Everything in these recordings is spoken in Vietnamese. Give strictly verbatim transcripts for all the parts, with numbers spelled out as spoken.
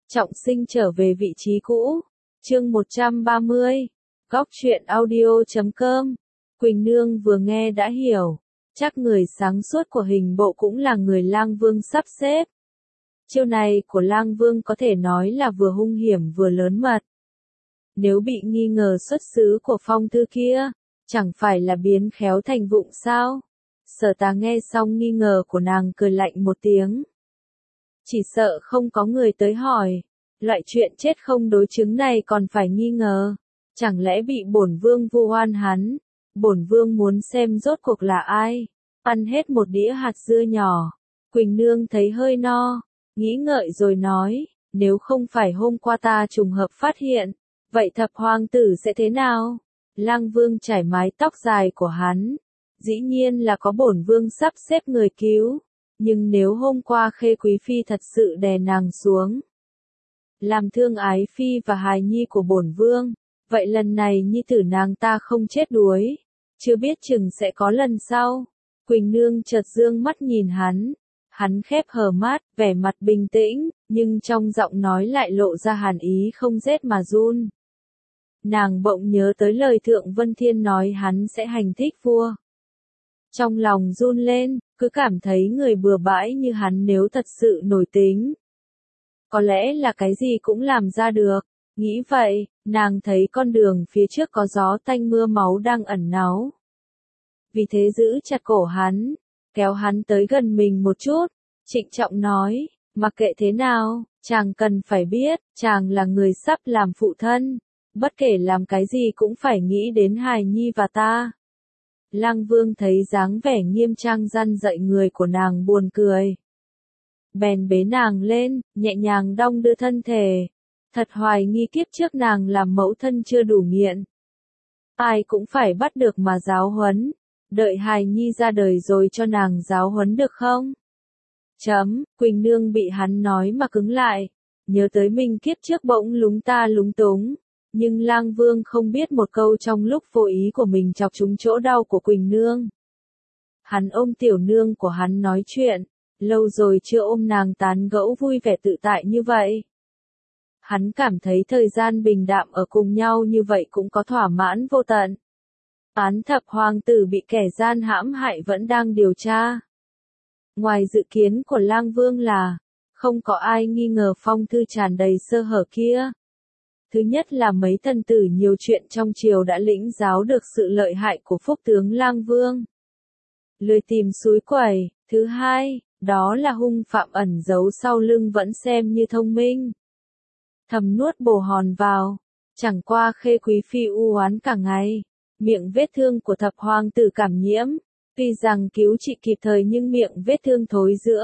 Trọng sinh trở về vị trí cũ. Chương một trăm ba mươi. Góc truyện audio chấm com. Quỳnh Nương vừa nghe đã hiểu. Chắc người sáng suốt của hình bộ cũng là người Lang Vương sắp xếp. Chiêu này của Lang Vương có thể nói là vừa hung hiểm vừa lớn mật. Nếu bị nghi ngờ xuất xứ của phong thư kia, chẳng phải là biến khéo thành vụng sao? Sở Tà nghe xong nghi ngờ của nàng cười lạnh một tiếng. Chỉ sợ không có người tới hỏi, loại chuyện chết không đối chứng này còn phải nghi ngờ, chẳng lẽ bị bổn vương vu oan hắn? Bổn vương muốn xem rốt cuộc là ai. Ăn hết một đĩa hạt dưa nhỏ, Quỳnh Nương thấy hơi no, nghĩ ngợi rồi nói, nếu không phải hôm qua ta trùng hợp phát hiện, vậy thập hoàng tử sẽ thế nào? Lang Vương chải mái tóc dài của hắn, dĩ nhiên là có bổn vương sắp xếp người cứu, nhưng nếu hôm qua Khê Quý Phi thật sự đè nàng xuống, làm thương ái phi và hài nhi của bổn vương, vậy lần này nhi tử nàng ta không chết đuối, chưa biết chừng sẽ có lần sau. Quỳnh Nương chợt dương mắt nhìn hắn, hắn khép hờ mắt, vẻ mặt bình tĩnh, nhưng trong giọng nói lại lộ ra hàn ý không rét mà run. Nàng bỗng nhớ tới lời Thượng Vân Thiên nói hắn sẽ hành thích vua. Trong lòng run lên, cứ cảm thấy người bừa bãi như hắn nếu thật sự nổi tính, có lẽ là cái gì cũng làm ra được. Nghĩ vậy, nàng thấy con đường phía trước có gió tanh mưa máu đang ẩn náu. Vì thế giữ chặt cổ hắn, kéo hắn tới gần mình một chút, trịnh trọng nói, mặc kệ thế nào, chàng cần phải biết, chàng là người sắp làm phụ thân, bất kể làm cái gì cũng phải nghĩ đến hài nhi và ta. Lang Vương thấy dáng vẻ nghiêm trang răn dạy người của nàng buồn cười. Bèn bế nàng lên, nhẹ nhàng đong đưa thân thể. Thật hoài nghi kiếp trước nàng làm mẫu thân chưa đủ nghiện. Ai cũng phải bắt được mà giáo huấn. Đợi hài nhi ra đời rồi cho nàng giáo huấn được không? Chấm, Quỳnh Nương bị hắn nói mà cứng lại. Nhớ tới mình kiếp trước bỗng lúng ta lúng túng. Nhưng Lang Vương không biết một câu trong lúc vô ý của mình chọc trúng chỗ đau của Quỳnh Nương. Hắn ôm tiểu nương của hắn nói chuyện. Lâu rồi chưa ôm nàng tán gẫu vui vẻ tự tại như vậy. Hắn cảm thấy thời gian bình đạm ở cùng nhau như vậy cũng có thỏa mãn vô tận. Án thập hoàng tử bị kẻ gian hãm hại vẫn đang điều tra. Ngoài dự kiến của Lang Vương là, không có ai nghi ngờ phong thư tràn đầy sơ hở kia. Thứ nhất là mấy thần tử nhiều chuyện trong triều đã lĩnh giáo được sự lợi hại của phúc tướng Lang Vương. Lười tìm suối quẩy. Thứ hai, đó là hung phạm ẩn giấu sau lưng vẫn xem như thông minh. Thầm nuốt bồ hòn vào, chẳng qua Khê Quý Phi u oán cả ngày, miệng vết thương của thập hoàng tử cảm nhiễm, tuy rằng cứu trị kịp thời nhưng miệng vết thương thối rữa,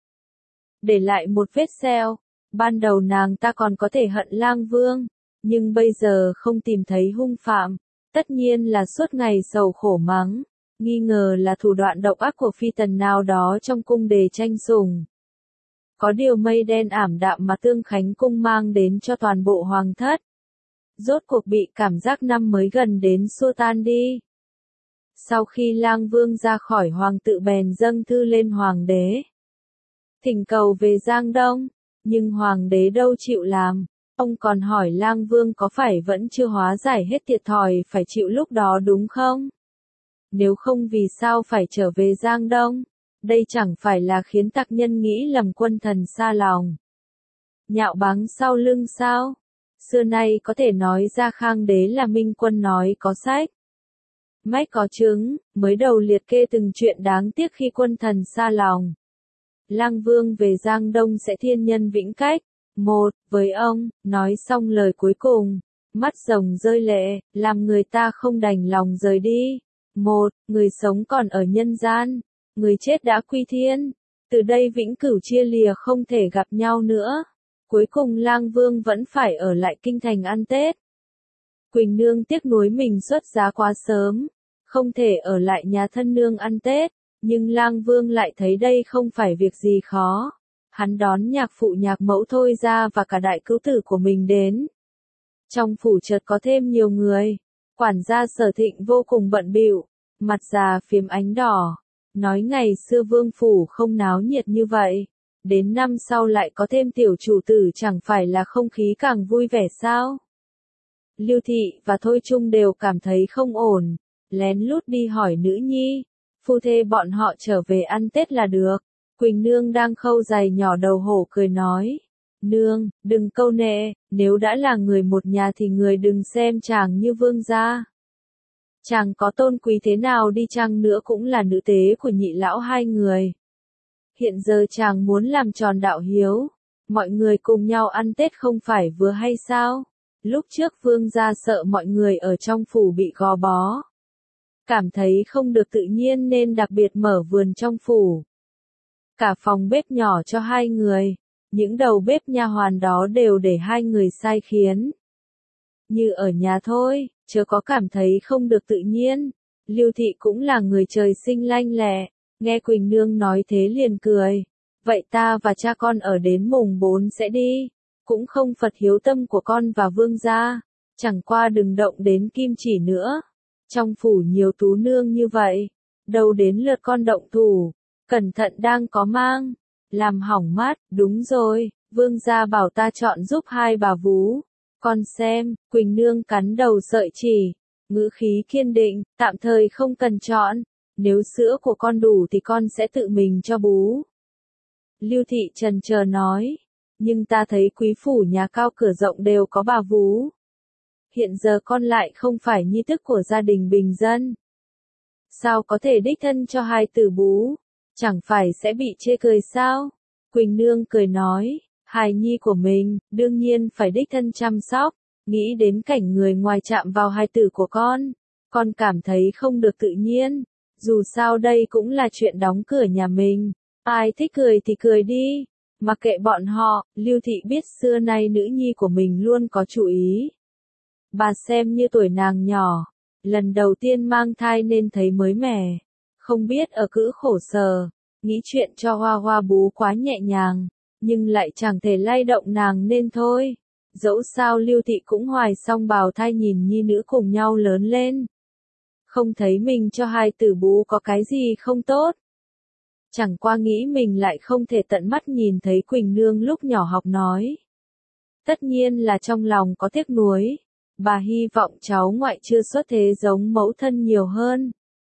để lại một vết sẹo. Ban đầu nàng ta còn có thể hận Lang Vương, nhưng bây giờ không tìm thấy hung phạm, tất nhiên là suốt ngày sầu khổ mắng, nghi ngờ là thủ đoạn độc ác của phi tần nào đó trong cung để tranh sủng. Có điều mây đen ảm đạm mà Tương Khánh cung mang đến cho toàn bộ hoàng thất, rốt cuộc bị cảm giác năm mới gần đến xua tan đi. Sau khi Lang Vương ra khỏi hoàng tự bèn dâng thư lên hoàng đế, thỉnh cầu về Giang Đông, nhưng hoàng đế đâu chịu làm. Ông còn hỏi Lang Vương có phải vẫn chưa hóa giải hết thiệt thòi phải chịu lúc đó đúng không? Nếu không vì sao phải trở về Giang Đông? Đây chẳng phải là khiến tặc nhân nghĩ lầm quân thần xa lòng, nhạo báng sau lưng sao? Xưa nay có thể nói ra Khang đế là minh quân nói có sách, mách có chứng, mới đầu liệt kê từng chuyện đáng tiếc khi quân thần xa lòng. Lang Vương về Giang Đông sẽ thiên nhân vĩnh cách. Một, với ông, nói xong lời cuối cùng, mắt rồng rơi lệ, làm người ta không đành lòng rời đi. Một, người sống còn ở nhân gian, người chết đã quy thiên, từ đây vĩnh cửu chia lìa không thể gặp nhau nữa. Cuối cùng Lang Vương vẫn phải ở lại kinh thành ăn Tết. Quỳnh Nương tiếc nuối mình xuất giá quá sớm, không thể ở lại nhà thân nương ăn Tết, nhưng Lang Vương lại thấy đây không phải việc gì khó. Hắn đón nhạc phụ nhạc mẫu Thôi Gia và cả đại cứu tử của mình đến. Trong phủ chợt có thêm nhiều người, quản gia Sở Thịnh vô cùng bận bịu, mặt già phiếm ánh đỏ, nói ngày xưa vương phủ không náo nhiệt như vậy, đến năm sau lại có thêm tiểu chủ tử chẳng phải là không khí càng vui vẻ sao? Lưu Thị và Thôi Trung đều cảm thấy không ổn, lén lút đi hỏi nữ nhi, phu thê bọn họ trở về ăn Tết là được. Quỳnh Nương đang khâu giày nhỏ đầu hổ cười nói, Nương, đừng câu nệ, nếu đã là người một nhà thì người đừng xem chàng như vương gia. Chàng có tôn quý thế nào đi chăng nữa cũng là nữ tế của nhị lão hai người. Hiện giờ chàng muốn làm tròn đạo hiếu, mọi người cùng nhau ăn Tết không phải vừa hay sao? Lúc trước vương gia sợ mọi người ở trong phủ bị gò bó, cảm thấy không được tự nhiên nên đặc biệt mở vườn trong phủ. Cả phòng bếp nhỏ cho hai người, những đầu bếp nha hoàn đó đều để hai người sai khiến. Như ở nhà thôi, chớ có cảm thấy không được tự nhiên. Lưu Thị cũng là người trời sinh lanh lẹ, nghe Quỳnh Nương nói thế liền cười. Vậy ta và cha con ở đến mùng bốn sẽ đi, cũng không phật hiếu tâm của con và vương gia, chẳng qua đừng động đến kim chỉ nữa. Trong phủ nhiều tú nương như vậy, đâu đến lượt con động thủ, cẩn thận đang có mang, làm hỏng mắt. Đúng rồi, vương gia bảo ta chọn giúp hai bà vú. Con xem, Quỳnh Nương cắn đầu sợi chỉ, ngữ khí kiên định, tạm thời không cần chọn, nếu sữa của con đủ thì con sẽ tự mình cho bú. Lưu Thị chần chờ nói, nhưng ta thấy quý phủ nhà cao cửa rộng đều có bà vú. Hiện giờ con lại không phải nhi tức của gia đình bình dân. Sao có thể đích thân cho hai tử bú, chẳng phải sẽ bị chê cười sao? Quỳnh Nương cười nói, hài nhi của mình, đương nhiên phải đích thân chăm sóc, nghĩ đến cảnh người ngoài chạm vào hài tử của con, con cảm thấy không được tự nhiên, dù sao đây cũng là chuyện đóng cửa nhà mình, ai thích cười thì cười đi, mặc kệ bọn họ. Lưu Thị biết xưa nay nữ nhi của mình luôn có chủ ý. Bà xem như tuổi nàng nhỏ, lần đầu tiên mang thai nên thấy mới mẻ, không biết ở cữ khổ sở, nghĩ chuyện cho Hoa Hoa bú quá nhẹ nhàng, nhưng lại chẳng thể lay động nàng nên thôi. Dẫu sao Lưu Thị cũng hoài xong bào thai nhìn nhi nữ cùng nhau lớn lên. Không thấy mình cho hai tử bú có cái gì không tốt. Chẳng qua nghĩ mình lại không thể tận mắt nhìn thấy Quỳnh Nương lúc nhỏ học nói. Tất nhiên là trong lòng có tiếc nuối. Bà hy vọng cháu ngoại chưa xuất thế giống mẫu thân nhiều hơn.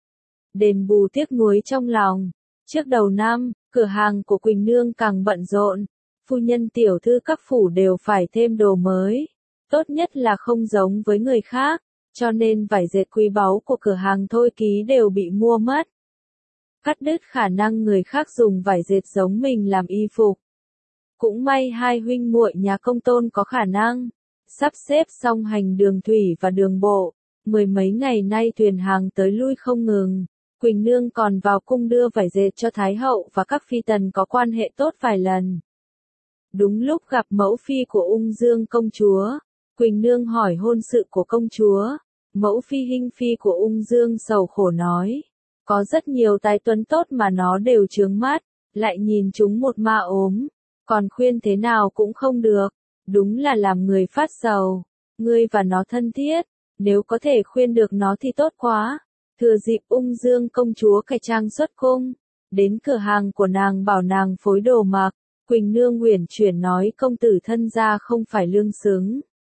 Đền bù tiếc nuối trong lòng. Trước đầu năm, cửa hàng của Quỳnh Nương càng bận rộn. Phu nhân tiểu thư các phủ đều phải thêm đồ mới. Tốt nhất là không giống với người khác, cho nên vải dệt quý báu của cửa hàng Thôi Ký đều bị mua mất. Cắt đứt khả năng người khác dùng vải dệt giống mình làm y phục. Cũng may hai huynh muội nhà Công Tôn có khả năng sắp xếp xong hành đường thủy và đường bộ. Mười mấy ngày nay thuyền hàng tới lui không ngừng. Quỳnh Nương còn vào cung đưa vải dệt cho Thái hậu và các phi tần có quan hệ tốt vài lần. Đúng lúc gặp mẫu phi của Ung Dương công chúa, Quỳnh Nương hỏi hôn sự của công chúa. Mẫu phi Hinh phi của Ung Dương sầu khổ nói, có rất nhiều tài tuấn tốt mà nó đều chướng mắt, lại nhìn chúng một ma ốm, còn khuyên thế nào cũng không được, đúng là làm người phát sầu. Ngươi và nó thân thiết, nếu có thể khuyên được nó thì tốt quá. Thừa dịp Ung Dương công chúa cải trang xuất cung, đến cửa hàng của nàng bảo nàng phối đồ mặc. Quỳnh Nương uyển chuyển nói công tử thân gia không phải lương xứng.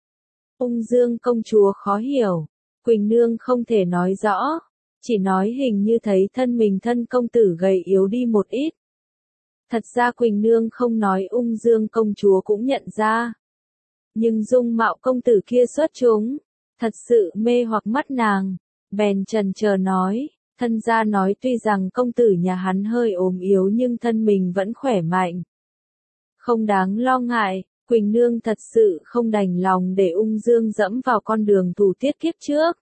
Ung Dương công chúa khó hiểu, Quỳnh Nương không thể nói rõ, chỉ nói hình như thấy thân mình thân công tử gầy yếu đi một ít. Thật ra Quỳnh Nương không nói Ung Dương công chúa cũng nhận ra. Nhưng dung mạo công tử kia xuất chúng, thật sự mê hoặc mắt nàng, bèn chần chờ nói, thân gia nói tuy rằng công tử nhà hắn hơi ốm yếu nhưng thân mình vẫn khỏe mạnh. Không đáng lo ngại, Quỳnh Nương thật sự không đành lòng để Ung Dương dẫm vào con đường thủ tiết kiếp trước.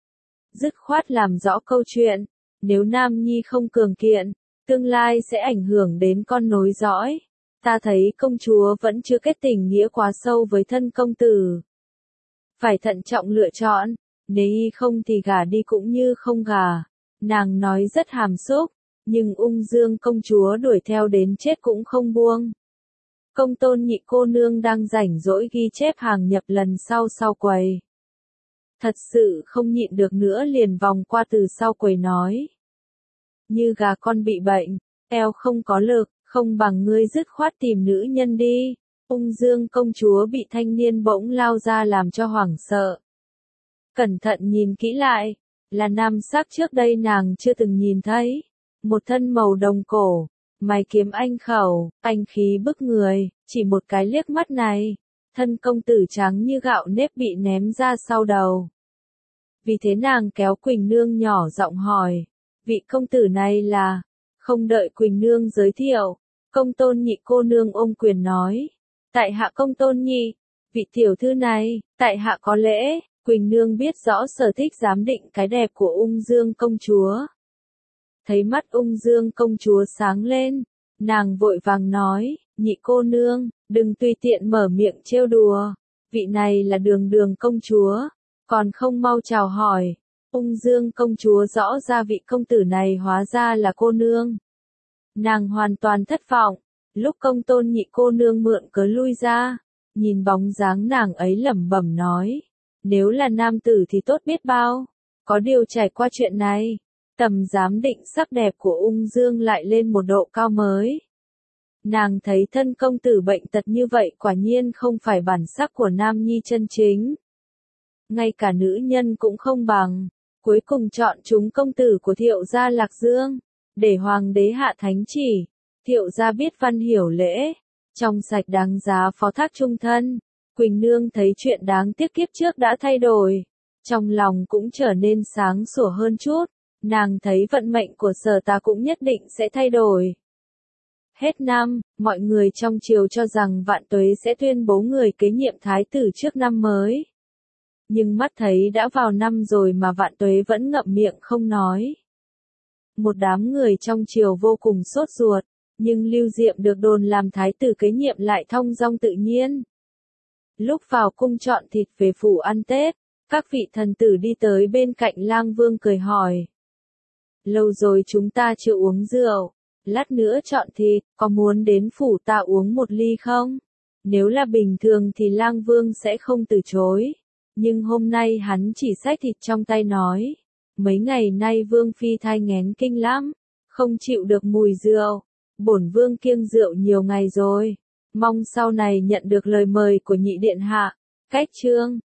Dứt khoát làm rõ câu chuyện, nếu Nam Nhi không cường kiện, tương lai sẽ ảnh hưởng đến con nối dõi. Ta thấy công chúa vẫn chưa kết tình nghĩa quá sâu với thân công tử. Phải thận trọng lựa chọn, nếu không thì gả đi cũng như không gả. Nàng nói rất hàm xúc, nhưng Ung Dương công chúa đuổi theo đến chết cũng không buông. Công Tôn nhị cô nương đang rảnh rỗi ghi chép hàng nhập lần sau sau quầy. Thật sự không nhịn được nữa liền vòng qua từ sau quầy nói. Như gà con bị bệnh, eo không có lực, Không bằng ngươi dứt khoát tìm nữ nhân đi. Ung Dương công chúa bị thanh niên bỗng lao ra làm cho hoảng sợ. Cẩn thận nhìn kỹ lại, là nam sắc trước đây nàng chưa từng nhìn thấy. Một thân màu đồng cổ, mày kiếm anh khẩu, anh khí bức người, chỉ một cái liếc mắt này, thân công tử trắng như gạo nếp bị ném ra sau đầu. Vì thế nàng kéo Quỳnh Nương nhỏ giọng hỏi, vị công tử này là, không đợi Quỳnh Nương giới thiệu, Công Tôn Nhị cô nương ôm quyền nói, tại hạ Công Tôn Nhị, vị tiểu thư này, tại hạ có lễ. Quỳnh Nương biết rõ sở thích giám định cái đẹp của Ung Dương công chúa. Thấy mắt Ung Dương công chúa sáng lên, nàng vội vàng nói, Nhị cô nương, đừng tùy tiện mở miệng trêu đùa, vị này là Đường Đường công chúa, còn không mau chào hỏi. Ung Dương công chúa rõ ra vị công tử này hóa ra là cô nương. Nàng hoàn toàn thất vọng, lúc Công Tôn Nhị cô nương mượn cớ lui ra, nhìn bóng dáng nàng ấy lẩm bẩm nói, nếu là nam tử thì tốt biết bao, có điều trải qua chuyện này, tầm giám định sắc đẹp của Ung Dương lại lên một độ cao mới. Nàng thấy thân công tử bệnh tật như vậy quả nhiên không phải bản sắc của nam nhi chân chính. Ngay cả nữ nhân cũng không bằng, cuối cùng chọn chúng công tử của Thiệu gia Lạc Dương, để hoàng đế hạ thánh chỉ. Thiệu gia biết văn hiểu lễ, trong sạch đáng giá phó thác trung thân. Quỳnh Nương thấy chuyện đáng tiếc kiếp trước đã thay đổi, trong lòng cũng trở nên sáng sủa hơn chút, nàng thấy vận mệnh của Sở ta cũng nhất định sẽ thay đổi. Hết năm, mọi người trong triều cho rằng Vạn Tuế sẽ tuyên bố người kế nhiệm thái tử trước năm mới. Nhưng mắt thấy đã vào năm rồi mà Vạn Tuế vẫn ngậm miệng không nói. Một đám người trong triều vô cùng sốt ruột, nhưng Lưu Diệm được đồn làm thái tử kế nhiệm lại thong dong tự nhiên. Lúc vào cung chọn thịt về phủ ăn Tết, các vị thần tử đi tới bên cạnh Lang Vương cười hỏi. Lâu rồi chúng ta chưa uống rượu, lát nữa chọn thịt, có muốn đến phủ ta uống một ly không? Nếu là bình thường thì Lang Vương sẽ không từ chối, nhưng hôm nay hắn chỉ xách thịt trong tay nói. Mấy ngày nay Vương Phi thai nghén kinh lắm, không chịu được mùi rượu, bổn Vương kiêng rượu nhiều ngày rồi. Mong sau này nhận được lời mời của nhị điện hạ. Cách chương